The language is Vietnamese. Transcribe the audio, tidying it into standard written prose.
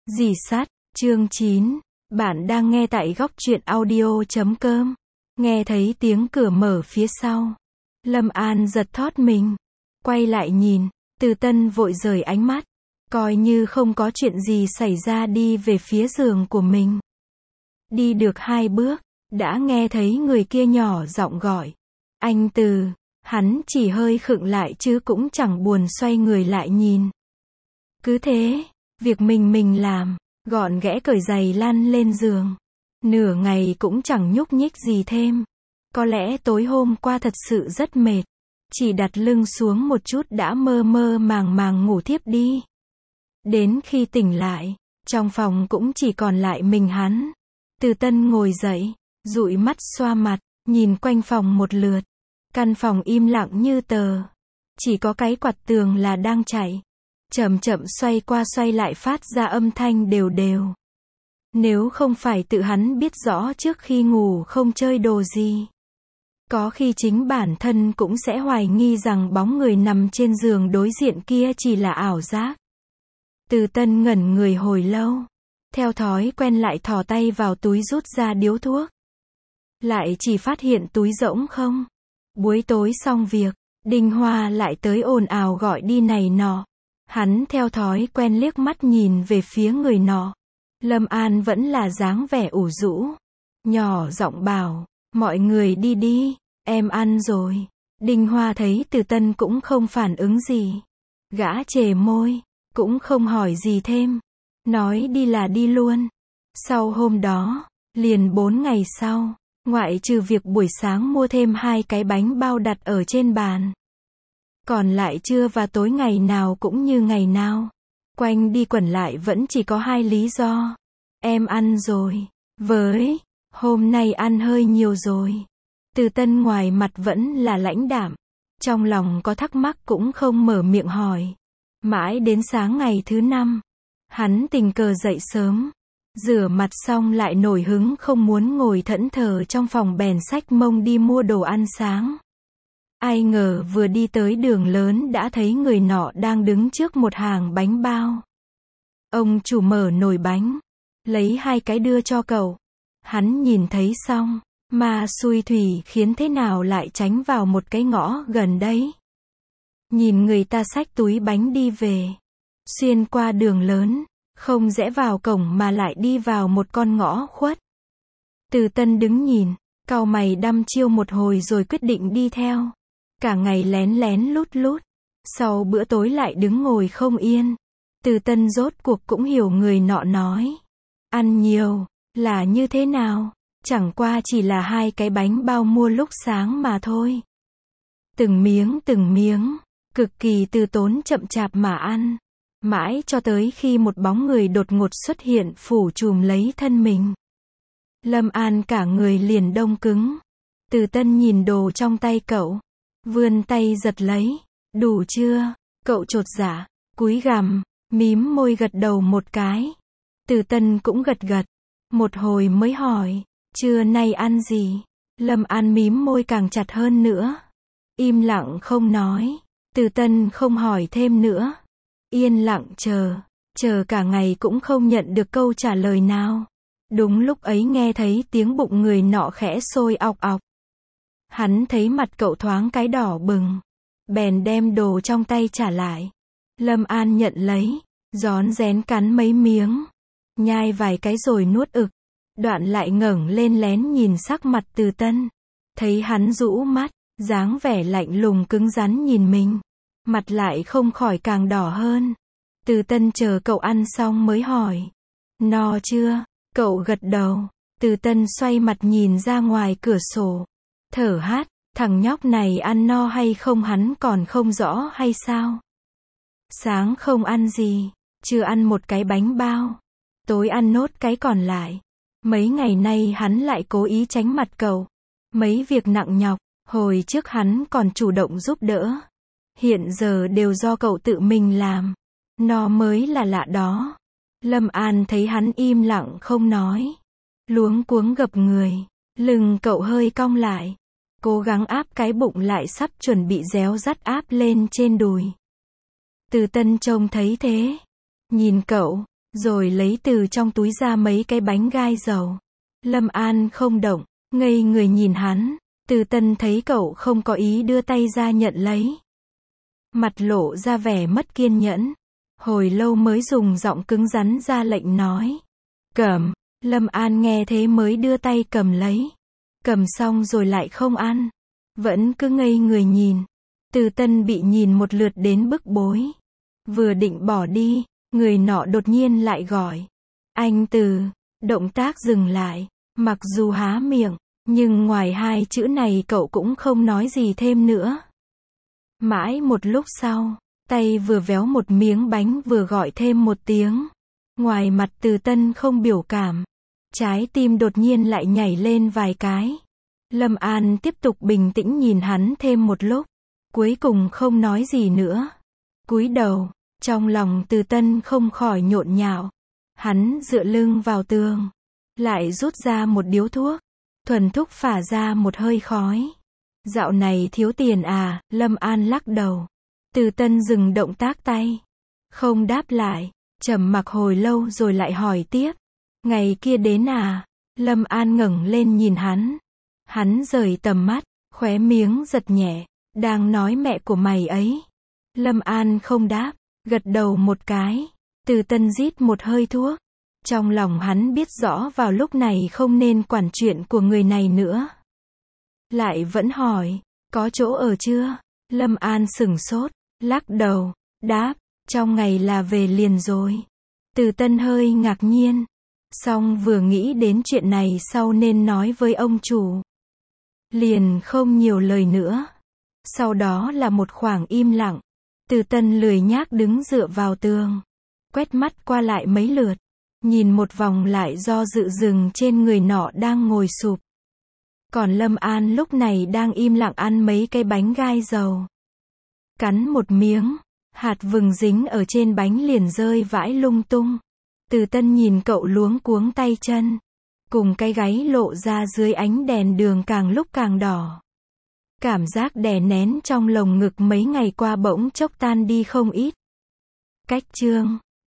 Rỉ sắt, chương 9. Bạn đang nghe tại góc truyện audio.com. Nghe thấy tiếng cửa mở phía sau. Lâm An giật thót mình. Quay lại nhìn, Từ Tân vội rời ánh mắt. Coi như không có chuyện gì xảy ra đi về phía giường của mình. Đi được 2 bước, đã nghe thấy người kia nhỏ giọng gọi. Anh Từ, hắn chỉ hơi khựng lại chứ cũng chẳng buồn xoay người lại nhìn. Cứ thế, việc mình làm, gọn ghẽ cởi giày lăn lên giường. Nửa ngày cũng chẳng nhúc nhích gì thêm. Có lẽ tối hôm qua thật sự rất mệt. Chỉ đặt lưng xuống một chút đã mơ mơ màng màng ngủ thiếp đi. Đến khi tỉnh lại, trong phòng cũng chỉ còn lại mình hắn. Từ Tân ngồi dậy, dụi mắt xoa mặt, nhìn quanh phòng một lượt. Căn phòng im lặng như tờ. Chỉ có cái quạt tường là đang chạy. Chậm chậm xoay qua xoay lại phát ra âm thanh đều đều. Nếu không phải tự hắn biết rõ trước khi ngủ không chơi đồ gì. Có khi chính bản thân cũng sẽ hoài nghi rằng bóng người nằm trên giường đối diện kia chỉ là ảo giác. Từ Tân ngẩn người hồi lâu. Theo thói quen lại thò tay vào túi rút ra điếu thuốc. Lại chỉ phát hiện túi rỗng không. Buổi tối xong việc, Đinh Hoa lại tới ồn ào gọi đi này nọ. Hắn theo thói quen liếc mắt nhìn về phía người nọ. Lâm An vẫn là dáng vẻ ủ rũ. Nhỏ giọng bảo, mọi người đi đi, em ăn rồi. Đinh Hoa thấy Từ Tân cũng không phản ứng gì. Gã chề môi, cũng không hỏi gì thêm. Nói đi là đi luôn. Sau hôm đó, liền 4 ngày sau, ngoại trừ việc buổi sáng mua thêm 2 cái bánh bao đặt ở trên bàn. Còn lại trưa và tối ngày nào cũng như ngày nào. Quanh đi quẩn lại vẫn chỉ có 2 lý do. Em ăn rồi. Với, hôm nay ăn hơi nhiều rồi. Từ Tân ngoài mặt vẫn là lãnh đạm. Trong lòng có thắc mắc cũng không mở miệng hỏi. Mãi đến sáng ngày thứ 5. Hắn tình cờ dậy sớm. Rửa mặt xong lại nổi hứng không muốn ngồi thẫn thờ trong phòng bèn xách mông đi mua đồ ăn sáng. Ai ngờ vừa đi tới đường lớn đã thấy người nọ đang đứng trước một hàng bánh bao. Ông chủ mở nồi bánh, lấy 2 cái đưa cho cậu. Hắn nhìn thấy xong, mà xui thủy khiến thế nào lại tránh vào một cái ngõ gần đấy. Nhìn người ta xách túi bánh đi về, xuyên qua đường lớn, không rẽ vào cổng mà lại đi vào một con ngõ khuất. Từ Tân đứng nhìn, cau mày đăm chiêu một hồi rồi quyết định đi theo. Cả ngày lén lén lút lút. Sau bữa tối lại đứng ngồi không yên. Từ Tân rốt cuộc cũng hiểu người nọ nói. Ăn nhiều, là như thế nào? Chẳng qua chỉ là 2 cái bánh bao mua lúc sáng mà thôi. Từng miếng, cực kỳ từ tốn chậm chạp mà ăn. Mãi cho tới khi một bóng người đột ngột xuất hiện phủ trùm lấy thân mình. Lâm An cả người liền đông cứng. Từ Tân nhìn đồ trong tay cậu. Vươn tay giật lấy. Đủ chưa? Cậu chột dạ, cúi gằm, mím môi gật đầu một cái. Từ Tân cũng gật gật. Một hồi mới hỏi, trưa nay ăn gì? Lâm An mím môi càng chặt hơn nữa. Im lặng không nói. Từ Tân không hỏi thêm nữa. Yên lặng chờ cả ngày cũng không nhận được câu trả lời nào. Đúng lúc ấy nghe thấy tiếng bụng người nọ khẽ sôi ọc ọc. Hắn thấy mặt cậu thoáng cái đỏ bừng. Bèn đem đồ trong tay trả lại. Lâm An nhận lấy, rón rén cắn mấy miếng. Nhai vài cái rồi nuốt ực. Đoạn lại ngẩng lên lén nhìn sắc mặt Từ Tân. Thấy hắn rũ mắt, dáng vẻ lạnh lùng cứng rắn nhìn mình. Mặt lại không khỏi càng đỏ hơn. Từ Tân chờ cậu ăn xong mới hỏi. No chưa? Cậu gật đầu. Từ Tân xoay mặt nhìn ra ngoài cửa sổ. Thở hắt, thằng nhóc này ăn no hay không hắn còn không rõ hay sao? Sáng không ăn gì, chưa ăn một cái bánh bao. Tối ăn nốt cái còn lại. Mấy ngày nay hắn lại cố ý tránh mặt cậu. Mấy việc nặng nhọc, hồi trước hắn còn chủ động giúp đỡ. Hiện giờ đều do cậu tự mình làm. No mới là lạ đó. Lâm An thấy hắn im lặng không nói. Luống cuống gập người. Lưng cậu hơi cong lại. Cố gắng áp cái bụng lại sắp chuẩn bị réo rắt áp lên trên đùi. Từ Tân trông thấy thế. Nhìn cậu, rồi lấy từ trong túi ra mấy cái bánh gai dầu. Lâm An không động, ngây người nhìn hắn. Từ Tân thấy cậu không có ý đưa tay ra nhận lấy. Mặt lộ ra vẻ mất kiên nhẫn. Hồi lâu mới dùng giọng cứng rắn ra lệnh nói. Cầm. Lâm An nghe thế mới đưa tay cầm lấy. Cầm xong rồi lại không ăn. Vẫn cứ ngây người nhìn. Từ Tân bị nhìn một lượt đến bức bối. Vừa định bỏ đi, người nọ đột nhiên lại gọi. Anh Từ. Động tác dừng lại. Mặc dù há miệng, nhưng ngoài hai chữ này cậu cũng không nói gì thêm nữa. Mãi một lúc sau, tay vừa véo một miếng bánh vừa gọi thêm một tiếng. Ngoài mặt Từ Tân không biểu cảm. Trái tim đột nhiên lại nhảy lên vài cái. Lâm An tiếp tục bình tĩnh nhìn hắn thêm một lúc. Cuối cùng không nói gì nữa. Cúi đầu, trong lòng Từ Tân không khỏi nhộn nhạo. Hắn dựa lưng vào tường. Lại rút ra một điếu thuốc. Thuần thúc phả ra một hơi khói. Dạo này thiếu tiền à, Lâm An lắc đầu. Từ Tân dừng động tác tay. Không đáp lại. Trầm mặc hồi lâu rồi lại hỏi tiếp. Ngày kia đến à? Lâm An ngẩng lên nhìn hắn. Hắn rời tầm mắt, khóe miếng giật nhẹ. Đang nói mẹ của mày ấy. Lâm An không đáp, gật đầu một cái. Từ Tân rít một hơi thuốc. Trong lòng hắn biết rõ vào lúc này không nên quản chuyện của người này nữa. Lại vẫn hỏi, có chỗ ở chưa? Lâm An sửng sốt, lắc đầu, đáp, trong ngày là về liền rồi. Từ Tân hơi ngạc nhiên. Xong vừa nghĩ đến chuyện này sau nên nói với ông chủ. Liền không nhiều lời nữa. Sau đó là một khoảng im lặng. Từ Tân lười nhác đứng dựa vào tường. Quét mắt qua lại mấy lượt. Nhìn một vòng lại do dự dừng trên người nọ đang ngồi sụp. Còn Lâm An lúc này đang im lặng ăn mấy cái bánh gai dầu. Cắn một miếng. Hạt vừng dính ở trên bánh liền rơi vãi lung tung. Từ Tân nhìn cậu luống cuống tay chân. Cùng cái gáy lộ ra dưới ánh đèn đường càng lúc càng đỏ. Cảm giác đè nén trong lồng ngực mấy ngày qua bỗng chốc tan đi không ít. Cách chương